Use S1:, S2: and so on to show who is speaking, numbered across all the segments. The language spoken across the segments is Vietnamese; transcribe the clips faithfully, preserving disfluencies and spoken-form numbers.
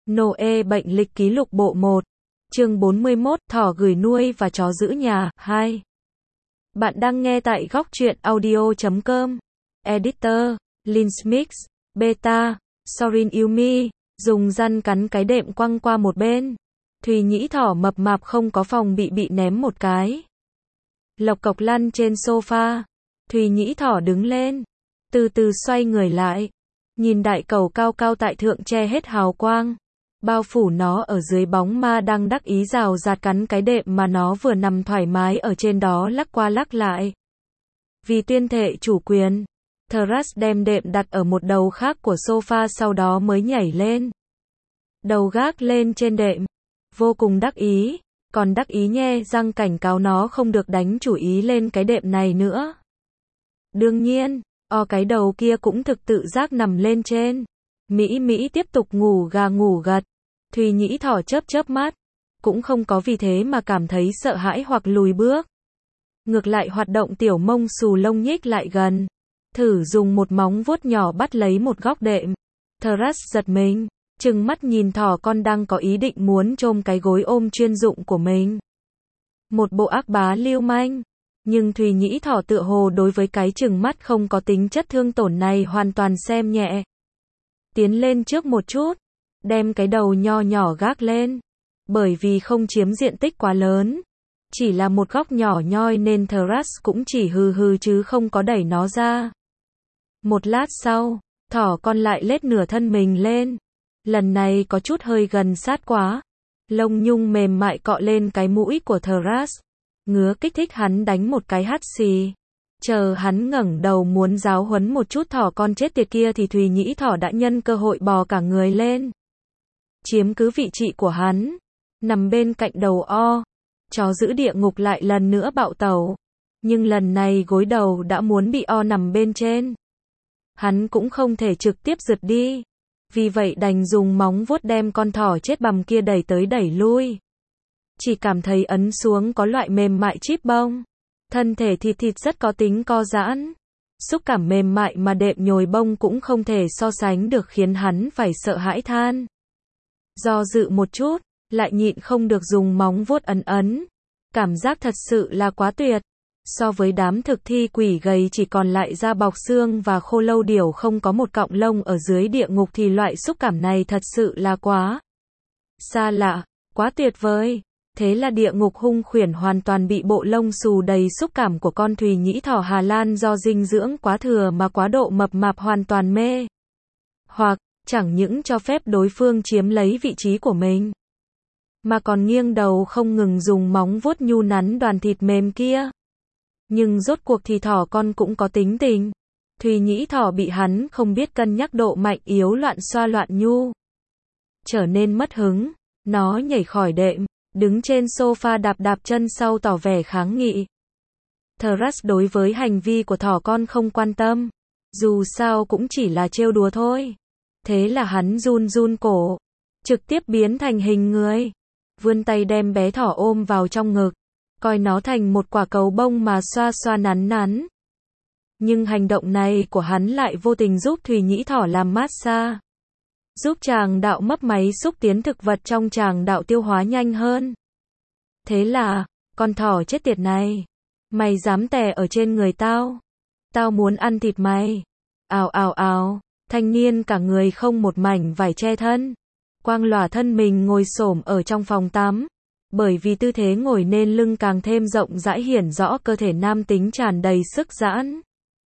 S1: Noe bệnh lịch ký lục bộ một. Chương bốn mươi mốt, thỏ gửi nuôi và chó giữ nhà, hai. Bạn đang nghe tại góc truyện audio chấm com. Editor, Linsmix, Beta, Sorin Yumi, dùng răn cắn cái đệm quăng qua một bên. Thùy Nhĩ thỏ mập mạp không có phòng bị bị ném một cái. Lộc cộc lăn trên sofa. Thùy Nhĩ thỏ đứng lên, từ từ xoay người lại, nhìn đại cầu cao cao tại thượng che hết hào quang, bao phủ nó ở dưới bóng ma đang đắc ý rào rạt cắn cái đệm mà nó vừa nằm thoải mái ở trên đó lắc qua lắc lại. Vì tuyên thệ chủ quyền, Thrush đem đệm đặt ở một đầu khác của sofa sau đó mới nhảy lên. Đầu gác lên trên đệm, vô cùng đắc ý, còn đắc ý nhe răng cảnh cáo nó không được đánh chủ ý lên cái đệm này nữa. Đương nhiên, o cái đầu kia cũng thực tự giác nằm lên trên. Mỹ Mỹ tiếp tục ngủ gà ngủ gật. Thùy Nhĩ thỏ chớp chớp mắt, cũng không có vì thế mà cảm thấy sợ hãi hoặc lùi bước. Ngược lại hoạt động tiểu mông xù lông nhích lại gần, thử dùng một móng vuốt nhỏ bắt lấy một góc đệm. Thrush giật mình, trừng mắt nhìn thỏ con đang có ý định muốn chôm cái gối ôm chuyên dụng của mình. Một bộ ác bá lưu manh. Nhưng Thùy Nhĩ thỏ tựa hồ đối với cái trừng mắt không có tính chất thương tổn này hoàn toàn xem nhẹ. Tiến lên trước một chút, đem cái đầu nho nhỏ gác lên. Bởi vì không chiếm diện tích quá lớn, chỉ là một góc nhỏ nhoi nên Thrush cũng chỉ hừ hừ chứ không có đẩy nó ra. Một lát sau, thỏ con lại lết nửa thân mình lên. Lần này có chút hơi gần sát quá. Lông nhung mềm mại cọ lên cái mũi của Thrush, ngứa kích thích hắn đánh một cái hắt xì. Chờ hắn ngẩng đầu muốn giáo huấn một chút thỏ con chết tiệt kia thì Thùy Nhĩ thỏ đã nhân cơ hội bò cả người lên, chiếm cứ vị trí của hắn, nằm bên cạnh đầu o. Chó giữ địa ngục lại lần nữa bạo tẩu, nhưng lần này gối đầu đã muốn bị o nằm bên trên. Hắn cũng không thể trực tiếp giật đi, vì vậy đành dùng móng vuốt đem con thỏ chết bằm kia đẩy tới đẩy lui. Chỉ cảm thấy ấn xuống có loại mềm mại chíp bông. Thân thể thịt thịt rất có tính co giãn. Xúc cảm mềm mại mà đệm nhồi bông cũng không thể so sánh được khiến hắn phải sợ hãi than. Do dự một chút, lại nhịn không được dùng móng vuốt ấn ấn. Cảm giác thật sự là quá tuyệt. So với đám thực thi quỷ gầy chỉ còn lại da bọc xương và khô lâu điểu không có một cọng lông ở dưới địa ngục thì loại xúc cảm này thật sự là quá xa lạ, quá tuyệt vời. Thế là địa ngục hung khuyển hoàn toàn bị bộ lông xù đầy xúc cảm của con Thùy Nhĩ thỏ Hà Lan do dinh dưỡng quá thừa mà quá độ mập mạp hoàn toàn mê. Hoặc, chẳng những cho phép đối phương chiếm lấy vị trí của mình, mà còn nghiêng đầu không ngừng dùng móng vuốt nhu nắn đoàn thịt mềm kia. Nhưng rốt cuộc thì thỏ con cũng có tính tình. Thùy Nhĩ thỏ bị hắn không biết cân nhắc độ mạnh yếu loạn xoa loạn nhu, trở nên mất hứng. Nó nhảy khỏi đệm, đứng trên sofa đạp đạp chân sau tỏ vẻ kháng nghị. Thrush đối với hành vi của thỏ con không quan tâm, dù sao cũng chỉ là trêu đùa thôi. Thế là hắn run run cổ, trực tiếp biến thành hình người, vươn tay đem bé thỏ ôm vào trong ngực, coi nó thành một quả cầu bông mà xoa xoa nắn nắn. Nhưng hành động này của hắn lại vô tình giúp Thùy Nhĩ thỏ làm massage, giúp tràng đạo mấp máy xúc tiến thực vật trong tràng đạo tiêu hóa nhanh hơn. Thế là, con thỏ chết tiệt này, mày dám tè ở trên người tao, tao muốn ăn thịt mày. Ào ào ào, thanh niên cả người không một mảnh vải che thân, quang lòa thân mình ngồi xổm ở trong phòng tắm. Bởi vì tư thế ngồi nên lưng càng thêm rộng rãi hiển rõ cơ thể nam tính tràn đầy sức giãn.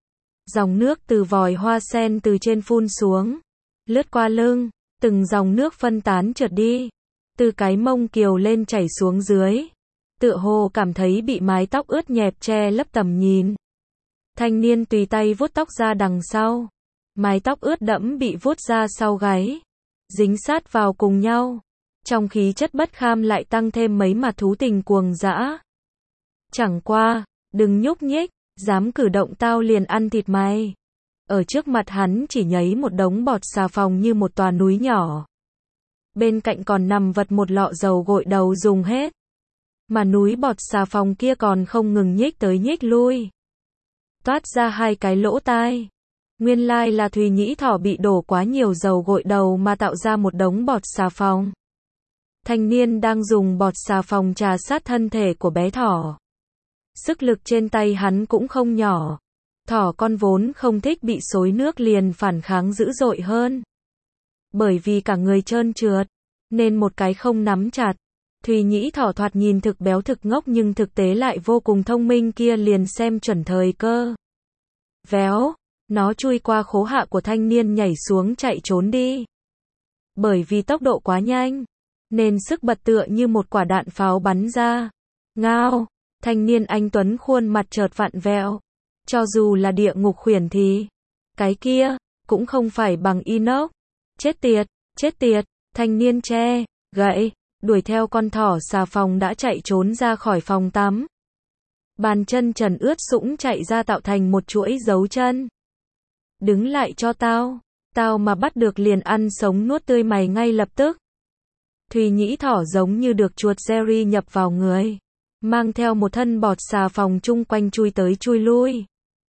S1: Dòng nước từ vòi hoa sen từ trên phun xuống, lướt qua lưng, từng dòng nước phân tán trượt đi, từ cái mông kiều lên chảy xuống dưới. Tựa hồ cảm thấy bị mái tóc ướt nhẹp che lấp tầm nhìn. Thanh niên tùy tay vuốt tóc ra đằng sau. Mái tóc ướt đẫm bị vuốt ra sau gáy, dính sát vào cùng nhau. Trong khí chất bất kham lại tăng thêm mấy mặt thú tình cuồng dã. Chẳng qua, đừng nhúc nhích, dám cử động tao liền ăn thịt mày. Ở trước mặt hắn chỉ nhấy một đống bọt xà phòng như một tòa núi nhỏ. Bên cạnh còn nằm vật một lọ dầu gội đầu dùng hết. Mà núi bọt xà phòng kia còn không ngừng nhích tới nhích lui, toát ra hai cái lỗ tai. Nguyên lai là Thùy Nhĩ Thỏ bị đổ quá nhiều dầu gội đầu mà tạo ra một đống bọt xà phòng. Thanh niên đang dùng bọt xà phòng trà sát thân thể của bé thỏ. Sức lực trên tay hắn cũng không nhỏ. Thỏ con vốn không thích bị xối nước liền phản kháng dữ dội hơn. Bởi vì cả người trơn trượt, nên một cái không nắm chặt. Thùy Nhĩ Thỏ thoạt nhìn thực béo thực ngốc nhưng thực tế lại vô cùng thông minh kia liền xem chuẩn thời cơ. Véo, nó chui qua khố hạ của thanh niên nhảy xuống chạy trốn đi. Bởi vì tốc độ quá nhanh, nên sức bật tựa như một quả đạn pháo bắn ra. Ngao, thanh niên anh tuấn khuôn mặt chợt vặn vẹo. Cho dù là địa ngục khuyển thì, cái kia, cũng không phải bằng inox. Chết tiệt, chết tiệt, thanh niên che, gậy, đuổi theo con thỏ xà phòng đã chạy trốn ra khỏi phòng tắm. Bàn chân trần ướt sũng chạy ra tạo thành một chuỗi dấu chân. Đứng lại cho tao, tao mà bắt được liền ăn sống nuốt tươi mày ngay lập tức. Thùy Nhĩ Thỏ giống như được chuột Jerry nhập vào người, mang theo một thân bọt xà phòng chung quanh chui tới chui lui.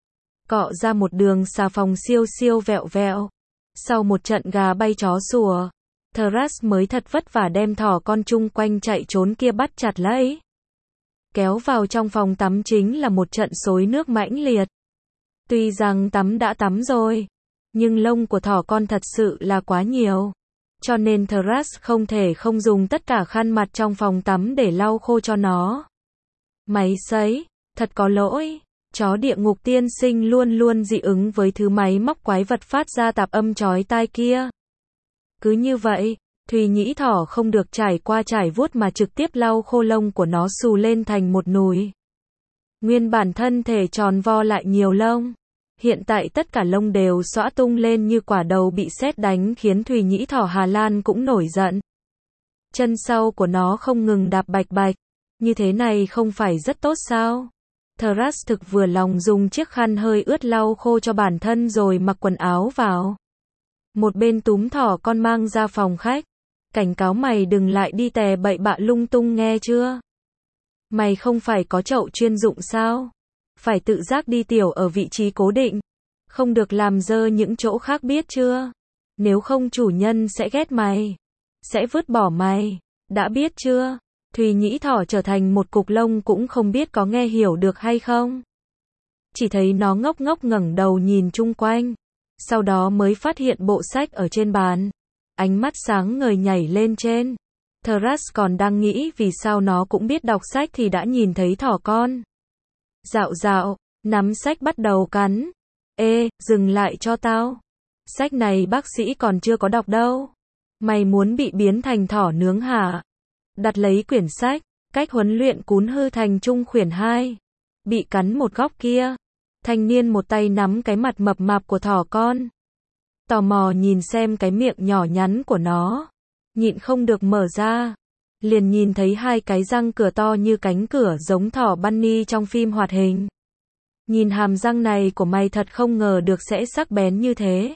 S1: Cọ ra một đường xà phòng siêu siêu vẹo vẹo. Sau một trận gà bay chó sủa, Thras mới thật vất vả đem thỏ con chung quanh chạy trốn kia bắt chặt lấy. Kéo vào trong phòng tắm chính là một trận xối nước mãnh liệt. Tuy rằng tắm đã tắm rồi, nhưng lông của thỏ con thật sự là quá nhiều. Cho nên Thras không thể không dùng tất cả khăn mặt trong phòng tắm để lau khô cho nó. Máy sấy, thật có lỗi. Chó địa ngục tiên sinh luôn luôn dị ứng với thứ máy móc quái vật phát ra tạp âm chói tai kia. Cứ như vậy, Thùy Nhĩ Thỏ không được trải qua trải vuốt mà trực tiếp lau khô lông của nó xù lên thành một nùi. Nguyên bản thân thể tròn vo lại nhiều lông. Hiện tại tất cả lông đều xõa tung lên như quả đầu bị sét đánh khiến Thùy Nhĩ Thỏ Hà Lan cũng nổi giận. Chân sau của nó không ngừng đạp bạch bạch. Như thế này không phải rất tốt sao? Thras thực vừa lòng dùng chiếc khăn hơi ướt lau khô cho bản thân rồi mặc quần áo vào. Một bên túm thỏ con mang ra phòng khách. Cảnh cáo mày đừng lại đi tè bậy bạ lung tung nghe chưa? Mày không phải có chậu chuyên dụng sao? Phải tự giác đi tiểu ở vị trí cố định. Không được làm dơ những chỗ khác biết chưa? Nếu không chủ nhân sẽ ghét mày. Sẽ vứt bỏ mày. Đã biết chưa? Thùy Nhĩ Thỏ trở thành một cục lông cũng không biết có nghe hiểu được hay không. Chỉ thấy nó ngốc ngốc ngẩng đầu nhìn chung quanh. Sau đó mới phát hiện bộ sách ở trên bàn. Ánh mắt sáng ngời nhảy lên trên. Thras còn đang nghĩ vì sao nó cũng biết đọc sách thì đã nhìn thấy thỏ con. Dạo dạo, nắm sách bắt đầu cắn. Ê, dừng lại cho tao. Sách này bác sĩ còn chưa có đọc đâu. Mày muốn bị biến thành thỏ nướng hả? Đặt lấy quyển sách, cách huấn luyện cún hư thành trung khuyển hai. Bị cắn một góc kia. Thanh niên một tay nắm cái mặt mập mạp của thỏ con. Tò mò nhìn xem cái miệng nhỏ nhắn của nó. Nhịn không được mở ra. Liền nhìn thấy hai cái răng cửa to như cánh cửa giống thỏ bunny trong phim hoạt hình. Nhìn hàm răng này của mày thật không ngờ được sẽ sắc bén như thế.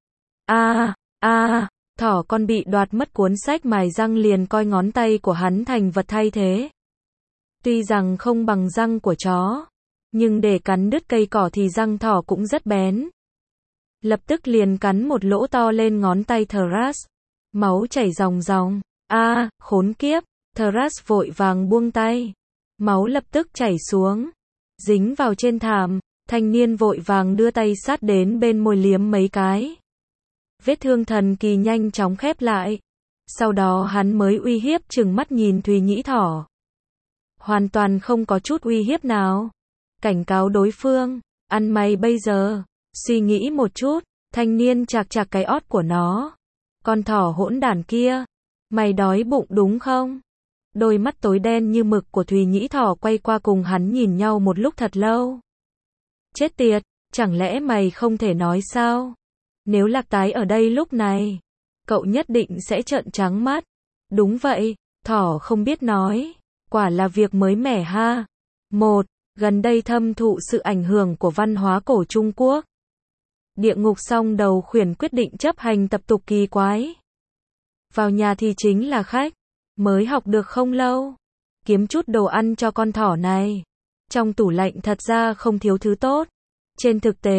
S1: A, a, thỏ con bị đoạt mất cuốn sách mài răng liền coi ngón tay của hắn thành vật thay thế. Tuy rằng không bằng răng của chó, nhưng để cắn đứt cây cỏ thì răng thỏ cũng rất bén. Lập tức liền cắn một lỗ to lên ngón tay Thras. Máu chảy ròng ròng. A, khốn kiếp. Thras vội vàng buông tay. Máu lập tức chảy xuống. Dính vào trên thảm. Thanh niên vội vàng đưa tay sát đến bên môi liếm mấy cái. Vết thương thần kỳ nhanh chóng khép lại. Sau đó hắn mới uy hiếp trừng mắt nhìn Thùy Nhĩ Thỏ. Hoàn toàn không có chút uy hiếp nào. Cảnh cáo đối phương. Ăn mày bây giờ. Suy nghĩ một chút. Thanh niên chạc chạc cái ót của nó. Con thỏ hỗn đản kia. Mày đói bụng đúng không? Đôi mắt tối đen như mực của Thùy Nhĩ Thỏ quay qua cùng hắn nhìn nhau một lúc thật lâu. Chết tiệt, chẳng lẽ mày không thể nói sao? Nếu Lạc Tái ở đây lúc này, cậu nhất định sẽ trợn trắng mắt. Đúng vậy, thỏ không biết nói. Quả là việc mới mẻ ha. Một, gần đây thâm thụ sự ảnh hưởng của văn hóa cổ Trung Quốc. Địa ngục song đầu khuyển quyết định chấp hành tập tục kỳ quái. Vào nhà thì chính là khách. Mới học được không lâu. Kiếm chút đồ ăn cho con thỏ này. Trong tủ lạnh thật ra không thiếu thứ tốt. Trên thực tế,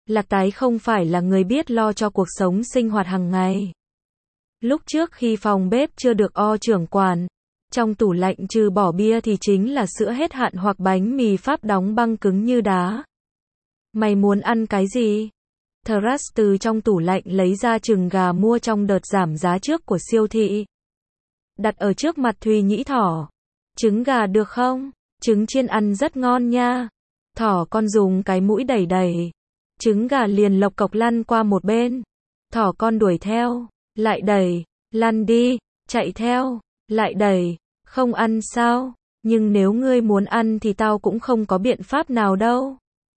S1: Lạc Tái không phải là người biết lo cho cuộc sống sinh hoạt hàng ngày. Lúc trước khi phòng bếp chưa được O trưởng quản, trong tủ lạnh trừ bỏ bia thì chính là sữa hết hạn hoặc bánh mì Pháp đóng băng cứng như đá. Mày muốn ăn cái gì? Thras từ trong tủ lạnh lấy ra trứng gà mua trong đợt giảm giá trước của siêu thị. Đặt ở trước mặt Thùy Nhĩ Thỏ. Trứng gà được không? Trứng chiên ăn rất ngon nha. Thỏ con dùng cái mũi đẩy đẩy. Trứng gà liền lộc cộc lăn qua một bên. Thỏ con đuổi theo. Lại đẩy. Lăn đi. Chạy theo. Lại đẩy. Không ăn sao? Nhưng nếu ngươi muốn ăn thì tao cũng không có biện pháp nào đâu.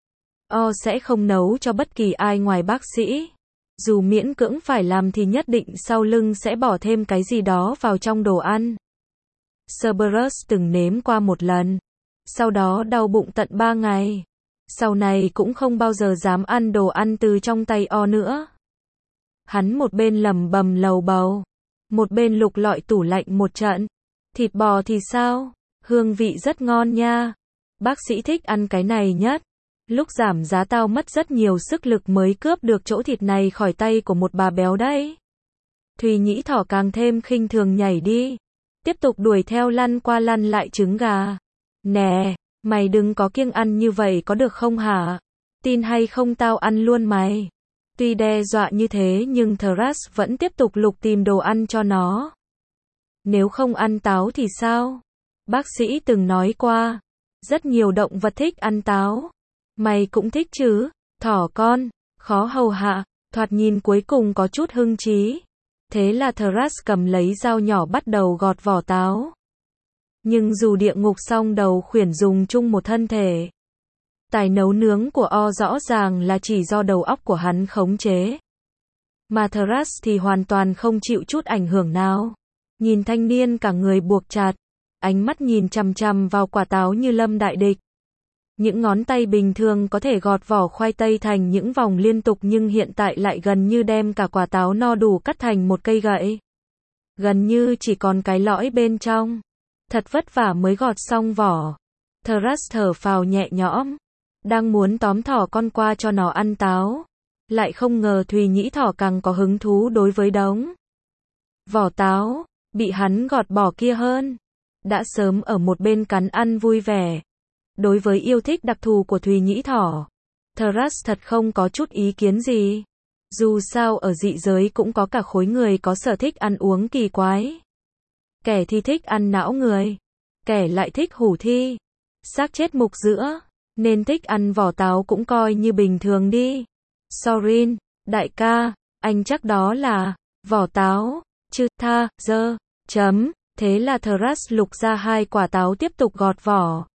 S1: O sẽ không nấu cho bất kỳ ai ngoài bác sĩ. Dù miễn cưỡng phải làm thì nhất định sau lưng sẽ bỏ thêm cái gì đó vào trong đồ ăn. Cerberus từng nếm qua một lần. Sau đó đau bụng tận ba ngày. Sau này cũng không bao giờ dám ăn đồ ăn từ trong tay O nữa. Hắn một bên lẩm bẩm lầu bầu, một bên lục lọi tủ lạnh một trận. Thịt bò thì sao? Hương vị rất ngon nha. Bác sĩ thích ăn cái này nhất. Lúc giảm giá tao mất rất nhiều sức lực mới cướp được chỗ thịt này khỏi tay của một bà béo đấy. Thùy Nhĩ Thỏ càng thêm khinh thường nhảy đi. Tiếp tục đuổi theo lăn qua lăn lại trứng gà. Nè, mày đừng có kiêng ăn như vậy có được không hả? Tin hay không tao ăn luôn mày. Tuy đe dọa như thế nhưng Thras vẫn tiếp tục lục tìm đồ ăn cho nó. Nếu không ăn táo thì sao? Bác sĩ từng nói qua. Rất nhiều động vật thích ăn táo. Mày cũng thích chứ? Thỏ con, khó hầu hạ, thoạt nhìn cuối cùng có chút hưng trí. Thế là Thras cầm lấy dao nhỏ bắt đầu gọt vỏ táo. Nhưng dù địa ngục song đầu khuyển dùng chung một thân thể, tài nấu nướng của O rõ ràng là chỉ do đầu óc của hắn khống chế. Mà Thras thì hoàn toàn không chịu chút ảnh hưởng nào. Nhìn thanh niên cả người buộc chặt, ánh mắt nhìn chằm chằm vào quả táo như lâm đại địch. Những ngón tay bình thường có thể gọt vỏ khoai tây thành những vòng liên tục nhưng hiện tại lại gần như đem cả quả táo no đủ cắt thành một cây gậy. Gần như chỉ còn cái lõi bên trong. Thật vất vả mới gọt xong vỏ. Thras thở phào nhẹ nhõm. Đang muốn tóm thỏ con qua cho nó ăn táo. Lại không ngờ Thùy Nhĩ Thỏ càng có hứng thú đối với đống vỏ táo bị hắn gọt bỏ kia hơn. Đã sớm ở một bên cắn ăn vui vẻ. Đối với yêu thích đặc thù của Thùy Nhĩ Thỏ, Thras thật không có chút ý kiến gì. Dù sao ở dị giới cũng có cả khối người có sở thích ăn uống kỳ quái. Kẻ thì thích ăn não người, kẻ lại thích hủ thi, xác chết mục giữa, nên thích ăn vỏ táo cũng coi như bình thường đi. Sorin, đại ca, anh chắc đó là vỏ táo, chứ tha, dơ, chấm. Thế là Thras lục ra hai quả táo tiếp tục gọt vỏ.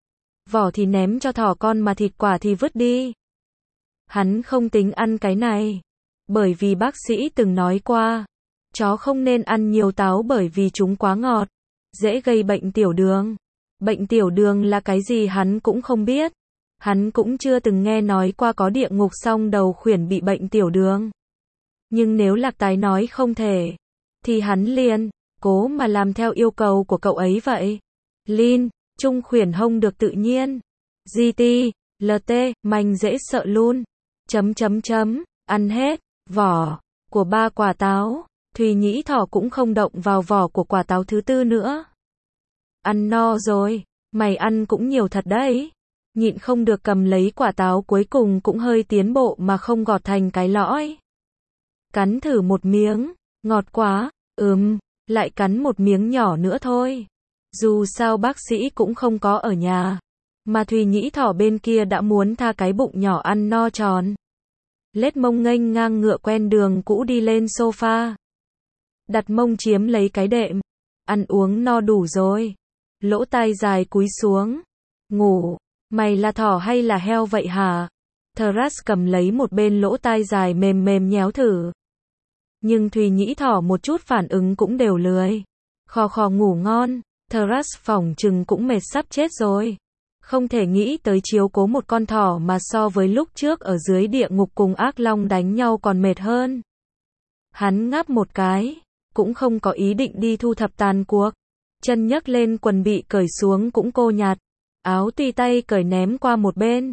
S1: Vỏ thì ném cho thỏ con mà thịt quả thì vứt đi. Hắn không tính ăn cái này. Bởi vì bác sĩ từng nói qua. Chó không nên ăn nhiều táo bởi vì chúng quá ngọt. Dễ gây bệnh tiểu đường. Bệnh tiểu đường là cái gì hắn cũng không biết. Hắn cũng chưa từng nghe nói qua có địa ngục song đầu khuyển bị bệnh tiểu đường. Nhưng nếu Lạc Tái nói không thể, thì hắn liền cố mà làm theo yêu cầu của cậu ấy vậy. Lin, trung khuyển hông được tự nhiên. giê tê, lờ tê, manh dễ sợ luôn. Chấm chấm chấm, ăn hết vỏ của ba quả táo. Thùy Nhĩ Thỏ cũng không động vào vỏ của quả táo thứ tư nữa. Ăn no rồi, mày ăn cũng nhiều thật đấy. Nhịn không được cầm lấy quả táo cuối cùng cũng hơi tiến bộ mà không gọt thành cái lõi. Cắn thử một miếng, ngọt quá, ừm, lại cắn một miếng nhỏ nữa thôi. Dù sao bác sĩ cũng không có ở nhà. Mà Thùy Nhĩ Thỏ bên kia đã muốn tha cái bụng nhỏ ăn no tròn. Lết mông nghênh ngang ngựa quen đường cũ đi lên sofa. Đặt mông chiếm lấy cái đệm. Ăn uống no đủ rồi. Lỗ tai dài cúi xuống. Ngủ. Mày là thỏ hay là heo vậy hả? Thras cầm lấy một bên lỗ tai dài mềm mềm nhéo thử. Nhưng Thùy Nhĩ Thỏ một chút phản ứng cũng đều lười. Khò khò ngủ ngon. Thras phỏng chừng cũng mệt sắp chết rồi. Không thể nghĩ tới chiếu cố một con thỏ mà so với lúc trước ở dưới địa ngục cùng ác long đánh nhau còn mệt hơn. Hắn ngáp một cái, cũng không có ý định đi thu thập tàn cuộc. Chân nhấc lên quần bị cởi xuống cũng cô nhạt. Áo tùy tay cởi ném qua một bên.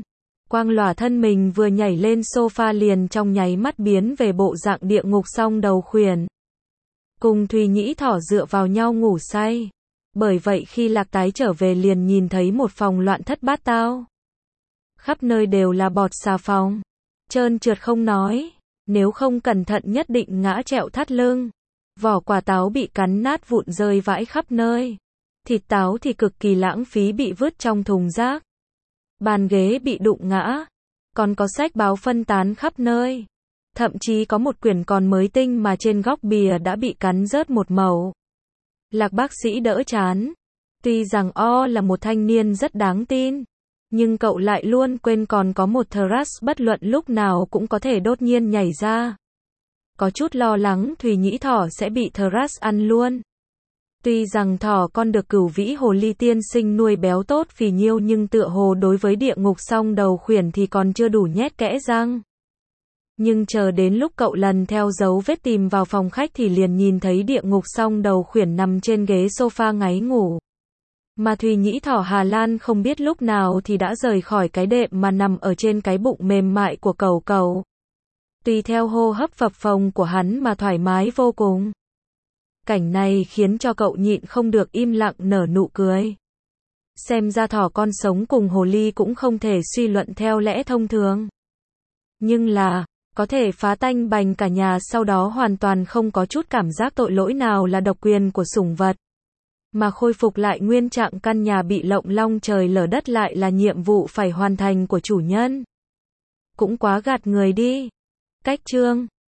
S1: Quang lòa thân mình vừa nhảy lên sofa liền trong nháy mắt biến về bộ dạng địa ngục song đầu khuyển. Cùng Thùy Nhĩ Thỏ dựa vào nhau ngủ say. Bởi vậy khi Lạc Tái trở về liền nhìn thấy một phòng loạn thất bát tao. Khắp nơi đều là bọt xà phòng. Trơn trượt không nói. Nếu không cẩn thận nhất định ngã trẹo thắt lưng. Vỏ quả táo bị cắn nát vụn rơi vãi khắp nơi. Thịt táo thì cực kỳ lãng phí bị vứt trong thùng rác. Bàn ghế bị đụng ngã. Còn có sách báo phân tán khắp nơi. Thậm chí có một quyển còn mới tinh mà trên góc bìa đã bị cắn rớt một mẩu. Lạc bác sĩ đỡ chán. Tuy rằng O là một thanh niên rất đáng tin. Nhưng cậu lại luôn quên còn có một Thrush bất luận lúc nào cũng có thể đột nhiên nhảy ra. Có chút lo lắng Thùy Nhĩ Thỏ sẽ bị Thrush ăn luôn. Tuy rằng thỏ con được Cửu Vĩ Hồ Ly tiên sinh nuôi béo tốt phì nhiêu nhưng tựa hồ đối với địa ngục song đầu khuyển thì còn chưa đủ nhét kẽ răng. Nhưng chờ đến lúc cậu lần theo dấu vết tìm vào phòng khách thì liền nhìn thấy địa ngục song đầu khuyển nằm trên ghế sofa ngáy ngủ. Mà Thùy Nhĩ Thỏ Hà Lan không biết lúc nào thì đã rời khỏi cái đệm mà nằm ở trên cái bụng mềm mại của cẩu cẩu. Tùy theo hô hấp phập phồng của hắn mà thoải mái vô cùng. Cảnh này khiến cho cậu nhịn không được im lặng nở nụ cười. Xem ra thỏ con sống cùng hồ ly cũng không thể suy luận theo lẽ thông thường. Nhưng là, có thể phá tanh bành cả nhà sau đó hoàn toàn không có chút cảm giác tội lỗi nào là độc quyền của sủng vật. Mà khôi phục lại nguyên trạng căn nhà bị lộng long trời lở đất lại là nhiệm vụ phải hoàn thành của chủ nhân. Cũng quá gạt người đi. Cách chương